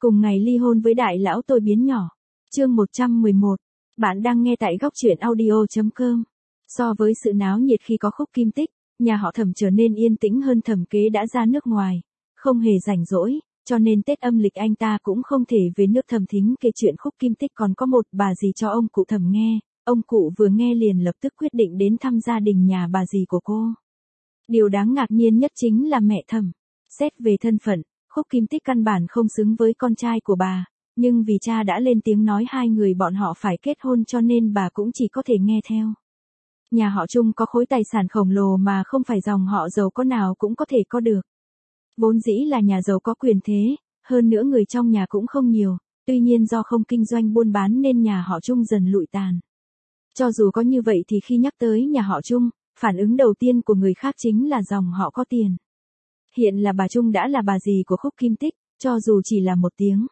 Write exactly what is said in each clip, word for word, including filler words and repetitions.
Cùng ngày ly hôn với đại lão tôi biến nhỏ. Chương một trăm mười một. Bạn đang nghe tại góc truyện audio chấm com. So với sự náo nhiệt khi có Khúc Kim Tích, nhà họ Thẩm trở nên yên tĩnh hơn. Thẩm Kế đã ra nước ngoài, không hề rảnh rỗi, cho nên Tết âm lịch anh ta cũng không thể về nước. Thẩm Thính kể chuyện Khúc Kim Tích còn có một bà dì cho ông cụ Thẩm nghe. Ông cụ vừa nghe liền lập tức quyết định đến thăm gia đình nhà bà dì của cô. Điều đáng ngạc nhiên nhất chính là mẹ Thẩm. Xét về thân phận, Khúc Kim Tích căn bản không xứng với con trai của bà, nhưng vì cha đã lên tiếng nói hai người bọn họ phải kết hôn cho nên bà cũng chỉ có thể nghe theo. Nhà họ Trung có khối tài sản khổng lồ mà không phải dòng họ giàu có nào cũng có thể có được. Vốn dĩ là nhà giàu có quyền thế, hơn nữa người trong nhà cũng không nhiều, tuy nhiên do không kinh doanh buôn bán nên nhà họ Trung dần lụi tàn. Cho dù có như vậy thì khi nhắc tới nhà họ Trung, phản ứng đầu tiên của người khác chính là dòng họ có tiền. Hiện là bà Trung đã là bà dì của Khúc Kim Tích, cho dù chỉ là một tiếng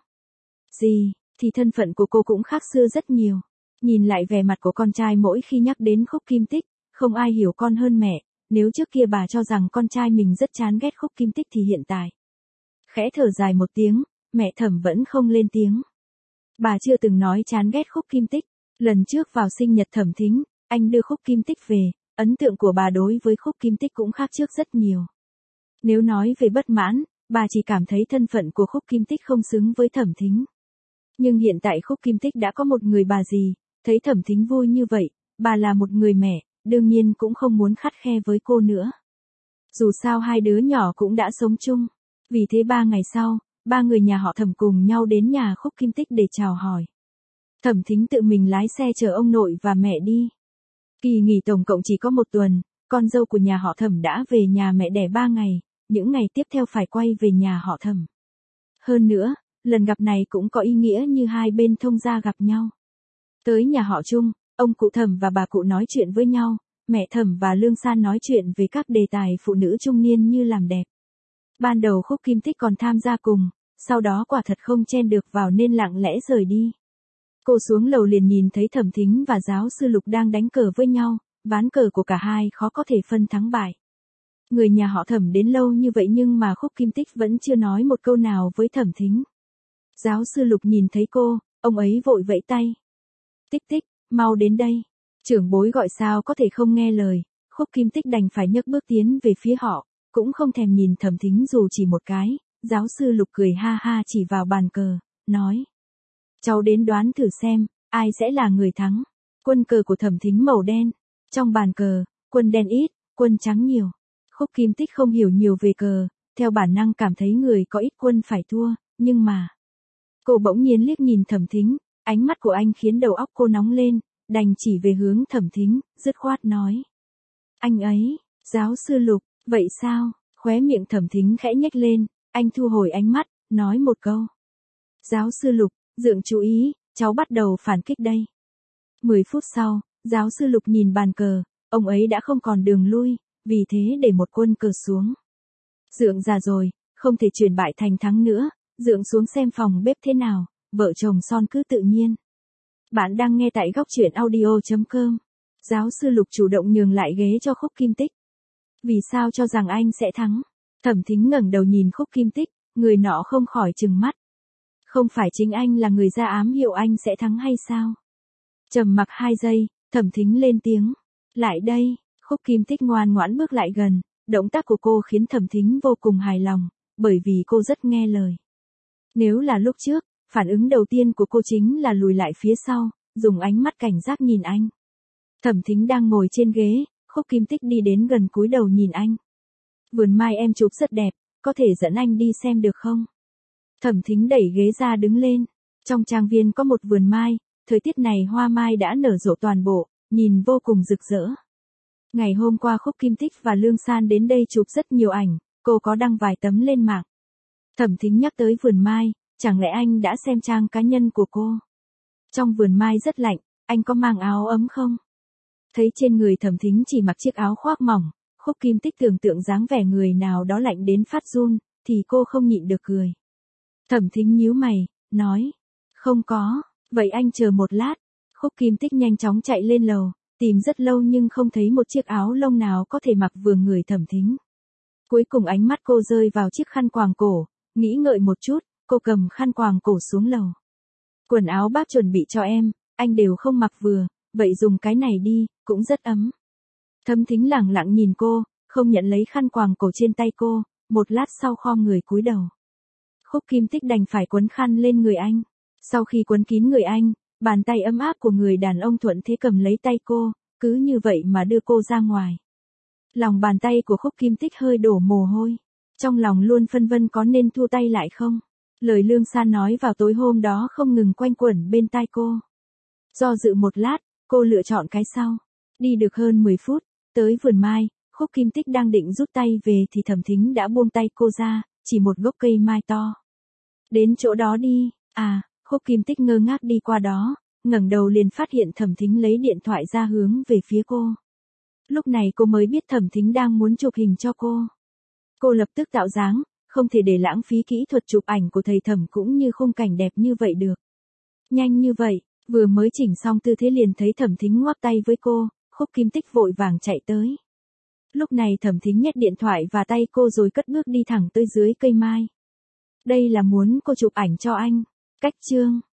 dì, thì thân phận của cô cũng khác xưa rất nhiều. Nhìn lại vẻ mặt của con trai mỗi khi nhắc đến Khúc Kim Tích, không ai hiểu con hơn mẹ. Nếu trước kia bà cho rằng con trai mình rất chán ghét Khúc Kim Tích thì hiện tại, khẽ thở dài một tiếng, mẹ Thẩm vẫn không lên tiếng. Bà chưa từng nói chán ghét Khúc Kim Tích. Lần trước vào sinh nhật Thẩm Thính, anh đưa Khúc Kim Tích về, ấn tượng của bà đối với Khúc Kim Tích cũng khác trước rất nhiều. Nếu nói về bất mãn, bà chỉ cảm thấy thân phận của Khúc Kim Tích không xứng với Thẩm Thính. Nhưng hiện tại Khúc Kim Tích đã có một người bà dì, thấy Thẩm Thính vui như vậy, bà là một người mẹ, đương nhiên cũng không muốn khắt khe với cô nữa. Dù sao hai đứa nhỏ cũng đã sống chung, vì thế ba ngày sau, ba người nhà họ Thẩm cùng nhau đến nhà Khúc Kim Tích để chào hỏi. Thẩm Thính tự mình lái xe chở ông nội và mẹ đi. Kỳ nghỉ tổng cộng chỉ có một tuần, con dâu của nhà họ Thẩm đã về nhà mẹ đẻ ba ngày, những ngày tiếp theo phải quay về nhà họ Thẩm. Hơn nữa, lần gặp này cũng có ý nghĩa như hai bên thông gia gặp nhau. Tới nhà họ Trung, ông cụ Thẩm và bà cụ nói chuyện với nhau, mẹ Thẩm và Lương San nói chuyện về các đề tài phụ nữ trung niên như làm đẹp. Ban đầu Khúc Kim Tích còn tham gia cùng, sau đó quả thật không chen được vào nên lặng lẽ rời đi. Cô xuống lầu liền nhìn thấy Thẩm Thính và giáo sư Lục đang đánh cờ với nhau, ván cờ của cả hai khó có thể phân thắng bại. Người nhà họ Thẩm đến lâu như vậy nhưng mà Khúc Kim Tích vẫn chưa nói một câu nào với Thẩm Thính. Giáo sư Lục nhìn thấy cô, ông ấy vội vẫy tay. Tích Tích, mau đến đây. Trưởng bối gọi sao có thể không nghe lời, Khúc Kim Tích đành phải nhấc bước tiến về phía họ, cũng không thèm nhìn Thẩm Thính dù chỉ một cái. Giáo sư Lục cười ha ha chỉ vào bàn cờ, nói. Cháu đến đoán thử xem, ai sẽ là người thắng. Quân cờ của Thẩm Thính màu đen. Trong bàn cờ, quân đen ít, quân trắng nhiều. Khúc Kim Tích không hiểu nhiều về cờ, theo bản năng cảm thấy người có ít quân phải thua, nhưng mà. Cô bỗng nhiên liếc nhìn Thẩm Thính, ánh mắt của anh khiến đầu óc cô nóng lên, đành chỉ về hướng Thẩm Thính, dứt khoát nói. Anh ấy, giáo sư Lục, vậy sao? Khóe miệng Thẩm Thính khẽ nhếch lên, anh thu hồi ánh mắt, nói một câu. Giáo sư Lục, dượng chú ý, cháu bắt đầu phản kích đây. Mười phút sau, giáo sư Lục nhìn bàn cờ, ông ấy đã không còn đường lui, vì thế để một quân cờ xuống. Dượng già rồi, không thể chuyển bại thành thắng nữa, dượng xuống xem phòng bếp thế nào, vợ chồng son cứ tự nhiên. Bạn đang nghe tại góc truyện audio chấm com. Giáo sư Lục chủ động nhường lại ghế cho Khúc Kim Tích. Vì sao cho rằng anh sẽ thắng? Thẩm Thính ngẩng đầu nhìn Khúc Kim Tích, người nọ không khỏi trừng mắt. Không phải chính anh là người ra ám hiệu anh sẽ thắng hay sao? Trầm mặc hai giây, Thẩm Thính lên tiếng. Lại đây, Khúc Kim Tích ngoan ngoãn bước lại gần, động tác của cô khiến Thẩm Thính vô cùng hài lòng, bởi vì cô rất nghe lời. Nếu là lúc trước, phản ứng đầu tiên của cô chính là lùi lại phía sau, dùng ánh mắt cảnh giác nhìn anh. Thẩm Thính đang ngồi trên ghế, Khúc Kim Tích đi đến gần cúi đầu nhìn anh. Vườn mai em chụp rất đẹp, có thể dẫn anh đi xem được không? Thẩm Thính đẩy ghế ra đứng lên. Trong trang viên có một vườn mai, thời tiết này hoa mai đã nở rộ toàn bộ, nhìn vô cùng rực rỡ. Ngày hôm qua Khúc Kim Tích và Lương San đến đây chụp rất nhiều ảnh, cô có đăng vài tấm lên mạng. Thẩm Thính nhắc tới vườn mai, chẳng lẽ anh đã xem trang cá nhân của cô? Trong vườn mai rất lạnh, anh có mang áo ấm không? Thấy trên người Thẩm Thính chỉ mặc chiếc áo khoác mỏng, Khúc Kim Tích tưởng tượng dáng vẻ người nào đó lạnh đến phát run, thì cô không nhịn được cười. Thẩm Thính nhíu mày, nói, không có, vậy anh chờ một lát. Khúc Kim Tích nhanh chóng chạy lên lầu, tìm rất lâu nhưng không thấy một chiếc áo lông nào có thể mặc vừa người Thẩm Thính. Cuối cùng ánh mắt cô rơi vào chiếc khăn quàng cổ, nghĩ ngợi một chút, cô cầm khăn quàng cổ xuống lầu. Quần áo bác chuẩn bị cho em, anh đều không mặc vừa, vậy dùng cái này đi, cũng rất ấm. Thấm Thính lẳng lặng nhìn cô, không nhận lấy khăn quàng cổ trên tay cô, một lát sau khom người cúi đầu. Khúc Kim Tích đành phải quấn khăn lên người anh. Sau khi quấn kín người anh, bàn tay ấm áp của người đàn ông thuận thế cầm lấy tay cô, cứ như vậy mà đưa cô ra ngoài. Lòng bàn tay của Khúc Kim Tích hơi đổ mồ hôi. Trong lòng luôn phân vân có nên thu tay lại không? Lời Lương San nói vào tối hôm đó không ngừng quanh quẩn bên tai cô. Do dự một lát, cô lựa chọn cái sau. Đi được hơn mười phút, tới vườn mai, Khúc Kim Tích đang định rút tay về thì Thẩm Thính đã buông tay cô ra, chỉ một gốc cây mai to. Đến chỗ đó đi, à, Khúc Kim Tích ngơ ngác đi qua đó, ngẩng đầu liền phát hiện Thẩm Thính lấy điện thoại ra hướng về phía cô. Lúc này cô mới biết Thẩm Thính đang muốn chụp hình cho cô. Cô lập tức tạo dáng, không thể để lãng phí kỹ thuật chụp ảnh của thầy Thẩm cũng như khung cảnh đẹp như vậy được. Nhanh như vậy, vừa mới chỉnh xong tư thế liền thấy Thẩm Thính ngoắc tay với cô, Khúc Kim Tích vội vàng chạy tới. Lúc này Thẩm Thính nhét điện thoại vào tay cô rồi cất bước đi thẳng tới dưới cây mai. Đây là muốn cô chụp ảnh cho anh. Cách chương